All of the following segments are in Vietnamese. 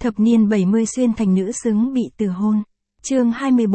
Thập niên 70 xuyên thành nữ xứng bị từ hôn. Chương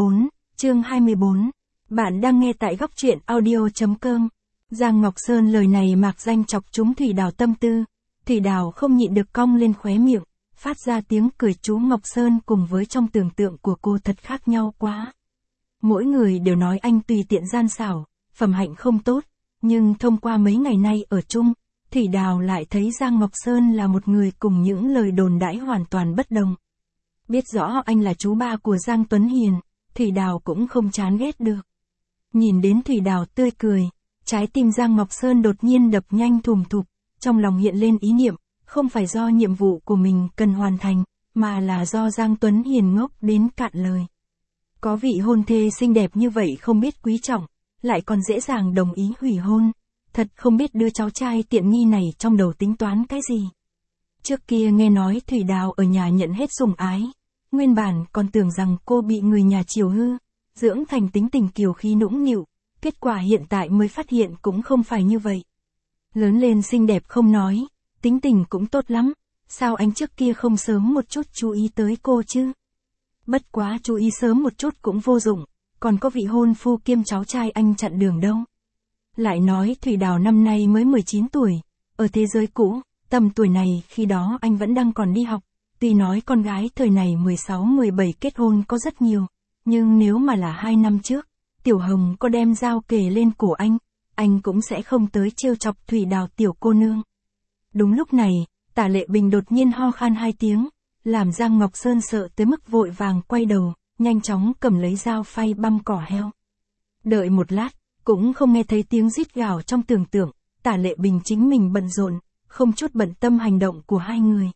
24. Bạn đang nghe tại góc truyện audio.com. Giang Ngọc Sơn lời này mạc danh chọc trúng Thủy Đào tâm tư. Thủy Đào không nhịn được cong lên khóe miệng, phát ra tiếng cười. Chú Ngọc Sơn cùng với trong tưởng tượng của cô thật khác nhau quá. Mỗi người đều nói anh tùy tiện gian xảo, phẩm hạnh không tốt, nhưng thông qua mấy ngày nay ở chung, Thủy Đào lại thấy Giang Ngọc Sơn là một người cùng những lời đồn đãi hoàn toàn bất đồng. Biết rõ anh là chú ba của Giang Tuấn Hiền, Thủy Đào cũng không chán ghét được. Nhìn đến Thủy Đào tươi cười, trái tim Giang Ngọc Sơn đột nhiên đập nhanh thùm thụp, trong lòng hiện lên ý niệm, không phải do nhiệm vụ của mình cần hoàn thành, mà là do Giang Tuấn Hiền ngốc đến cạn lời. Có vị hôn thê xinh đẹp như vậy không biết quý trọng, lại còn dễ dàng đồng ý hủy hôn. Thật không biết đứa cháu trai tiện nghi này trong đầu tính toán cái gì. Trước kia nghe nói Thủy Đào ở nhà nhận hết sủng ái, nguyên bản còn tưởng rằng cô bị người nhà chiều hư, dưỡng thành tính tình kiều khí nũng nịu, kết quả hiện tại mới phát hiện cũng không phải như vậy. Lớn lên xinh đẹp không nói, tính tình cũng tốt lắm, sao anh trước kia không sớm một chút chú ý tới cô chứ? Bất quá chú ý sớm một chút cũng vô dụng, còn có vị hôn phu kiêm cháu trai anh chặn đường đâu. Lại nói Thủy Đào năm nay mới 19 tuổi, ở thế giới cũ, tầm tuổi này khi đó anh vẫn đang còn đi học, tuy nói con gái thời này 16-17 kết hôn có rất nhiều, nhưng nếu mà là 2 năm trước, Tiểu Hồng có đem dao kề lên cổ anh cũng sẽ không tới trêu chọc Thủy Đào tiểu cô nương. Đúng lúc này, Tả Lệ Bình đột nhiên ho khan 2 tiếng, làm Giang Ngọc Sơn sợ tới mức vội vàng quay đầu, nhanh chóng cầm lấy dao phay băm cỏ heo. Đợi một lát, cũng không nghe thấy tiếng rít gào trong tưởng tượng, Tả Lệ Bình chính mình bận rộn, không chút bận tâm hành động của hai người.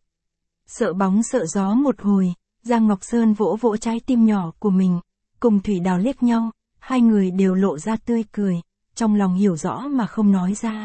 Sợ bóng sợ gió một hồi, Giang Ngọc Sơn vỗ vỗ trái tim nhỏ của mình, cùng Thủy Đào liếc nhau, hai người đều lộ ra tươi cười, trong lòng hiểu rõ mà không nói ra.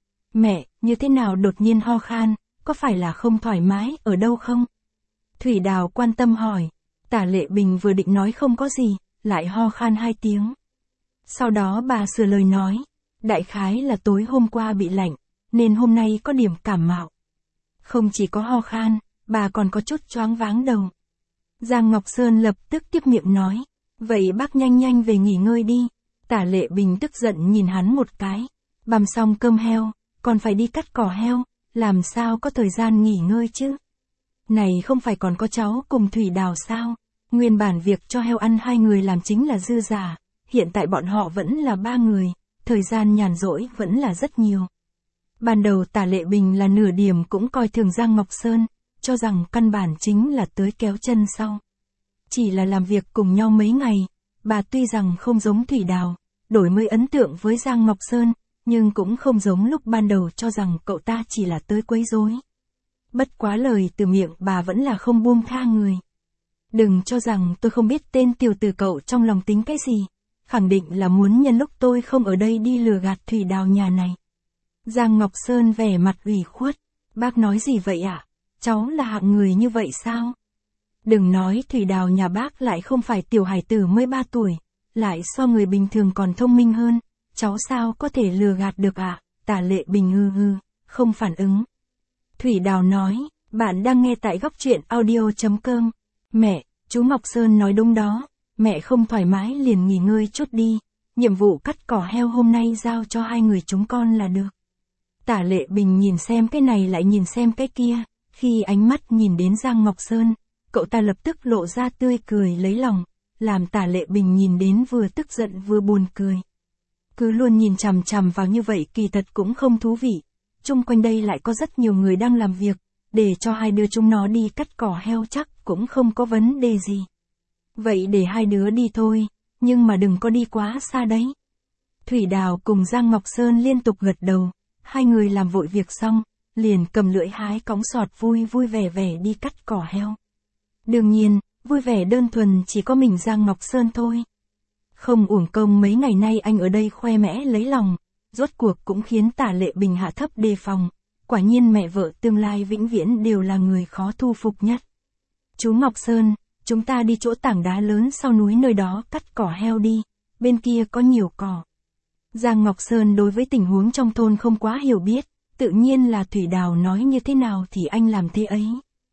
Mẹ, như thế nào đột nhiên ho khan, có phải là không thoải mái ở đâu không? Thủy Đào quan tâm hỏi. Tả Lệ Bình vừa định nói không có gì, lại ho khan 2 tiếng. Sau đó bà sửa lời nói, đại khái là tối hôm qua bị lạnh, nên hôm nay có điểm cảm mạo. Không chỉ có ho khan, bà còn có chút choáng váng đầu. Giang Ngọc Sơn lập tức tiếp miệng nói, vậy bác nhanh nhanh về nghỉ ngơi đi. Tả Lệ Bình tức giận nhìn hắn một cái, băm xong cơm heo, còn phải đi cắt cỏ heo, làm sao có thời gian nghỉ ngơi chứ? Này không phải còn có cháu cùng Thủy Đào sao? Nguyên bản việc cho heo ăn 2 người làm chính là dư giả, hiện tại bọn họ vẫn là 3 người, thời gian nhàn rỗi vẫn là rất nhiều. Ban đầu Tả Lệ Bình là nửa điểm cũng coi thường Giang Ngọc Sơn, cho rằng căn bản chính là tới kéo chân sau. Chỉ là làm việc cùng nhau mấy ngày, bà tuy rằng không giống Thủy Đào, đổi mới ấn tượng với Giang Ngọc Sơn, nhưng cũng không giống lúc ban đầu cho rằng cậu ta chỉ là tới quấy rối. Bất quá lời từ miệng bà vẫn là không buông tha người. Đừng cho rằng tôi không biết tên tiểu tử cậu trong lòng tính cái gì, khẳng định là muốn nhân lúc tôi không ở đây đi lừa gạt Thủy Đào nhà này. Giang Ngọc Sơn vẻ mặt ủy khuất, bác nói gì vậy ạ? Cháu là hạng người như vậy sao? Đừng nói Thủy Đào nhà bác lại không phải tiểu hải tử mới 3 tuổi, lại so người bình thường còn thông minh hơn, cháu sao có thể lừa gạt được ạ? Tả Lệ Bình không phản ứng. Thủy Đào nói, bạn đang nghe tại góc truyện audio.com. Mẹ, chú Ngọc Sơn nói đúng đó, mẹ không thoải mái liền nghỉ ngơi chút đi, nhiệm vụ cắt cỏ heo hôm nay giao cho 2 người chúng con là được. Tả Lệ Bình nhìn xem cái này lại nhìn xem cái kia, khi ánh mắt nhìn đến Giang Ngọc Sơn, cậu ta lập tức lộ ra tươi cười lấy lòng, làm Tả Lệ Bình nhìn đến vừa tức giận vừa buồn cười. Cứ luôn nhìn chằm chằm vào như vậy kỳ thật cũng không thú vị. Chung quanh đây lại có rất nhiều người đang làm việc, để cho 2 đứa chúng nó đi cắt cỏ heo chắc cũng không có vấn đề gì. Vậy để 2 đứa đi thôi, nhưng mà đừng có đi quá xa đấy. Thủy Đào cùng Giang Ngọc Sơn liên tục gật đầu, 2 người làm vội việc xong, liền cầm lưỡi hái cóng sọt vui vui vẻ vẻ đi cắt cỏ heo. Đương nhiên, vui vẻ đơn thuần chỉ có mình Giang Ngọc Sơn thôi. Không uổng công mấy ngày nay anh ở đây khoe mẽ lấy lòng, rốt cuộc cũng khiến Tả Lệ Bình hạ thấp đề phòng, quả nhiên mẹ vợ tương lai vĩnh viễn đều là người khó thu phục nhất. Chú Ngọc Sơn, chúng ta đi chỗ tảng đá lớn sau núi nơi đó cắt cỏ heo đi, bên kia có nhiều cỏ. Giang Ngọc Sơn đối với tình huống trong thôn không quá hiểu biết, tự nhiên là Thủy Đào nói như thế nào thì anh làm thế ấy.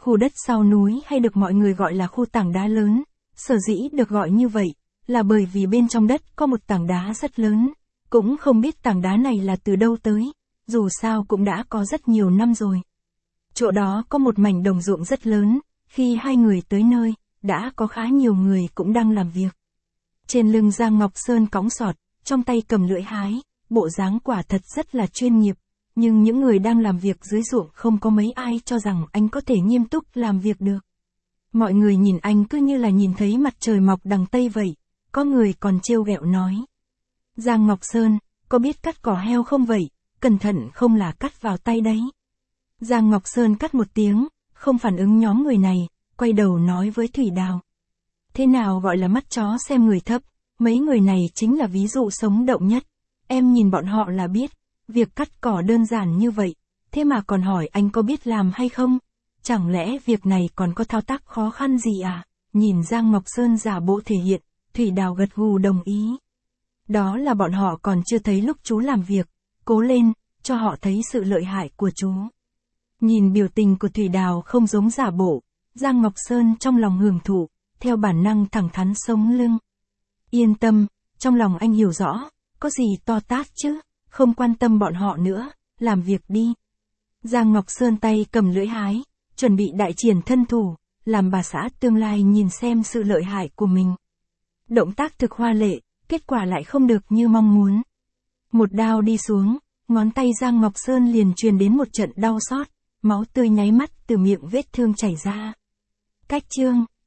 Khu đất sau núi hay được mọi người gọi là khu tảng đá lớn, sở dĩ được gọi như vậy, là bởi vì bên trong đất có một tảng đá rất lớn, cũng không biết tảng đá này là từ đâu tới, dù sao cũng đã có rất nhiều năm rồi. Chỗ đó có một mảnh đồng ruộng rất lớn, khi hai người tới nơi, đã có khá nhiều người cũng đang làm việc. Trên lưng Giang Ngọc Sơn cõng sọt, trong tay cầm lưỡi hái, bộ dáng quả thật rất là chuyên nghiệp, nhưng những người đang làm việc dưới ruộng không có mấy ai cho rằng anh có thể nghiêm túc làm việc được. Mọi người nhìn anh cứ như là nhìn thấy mặt trời mọc đằng Tây vậy, có người còn trêu ghẹo nói. Giang Ngọc Sơn, có biết cắt cỏ heo không vậy, cẩn thận không là cắt vào tay đấy. Giang Ngọc Sơn cắt một tiếng, không phản ứng nhóm người này, quay đầu nói với Thủy Đào. Thế nào gọi là mắt chó xem người thấp, mấy người này chính là ví dụ sống động nhất. Em nhìn bọn họ là biết, việc cắt cỏ đơn giản như vậy, thế mà còn hỏi anh có biết làm hay không? Chẳng lẽ việc này còn có thao tác khó khăn gì à? Nhìn Giang Ngọc Sơn giả bộ thể hiện, Thủy Đào gật gù đồng ý. Đó là bọn họ còn chưa thấy lúc chú làm việc, cố lên, cho họ thấy sự lợi hại của chú. Nhìn biểu tình của Thủy Đào không giống giả bộ, Giang Ngọc Sơn trong lòng hưởng thụ, theo bản năng thẳng thắn sống lưng. Yên tâm, trong lòng anh hiểu rõ, có gì to tát chứ, không quan tâm bọn họ nữa, làm việc đi. Giang Ngọc Sơn tay cầm lưỡi hái, chuẩn bị đại triển thân thủ, làm bà xã tương lai nhìn xem sự lợi hại của mình. Động tác thực hoa lệ, kết quả lại không được như mong muốn. Một đao đi xuống, ngón tay Giang Ngọc Sơn liền truyền đến một trận đau xót, máu tươi nháy mắt từ miệng vết thương chảy ra. Cách chương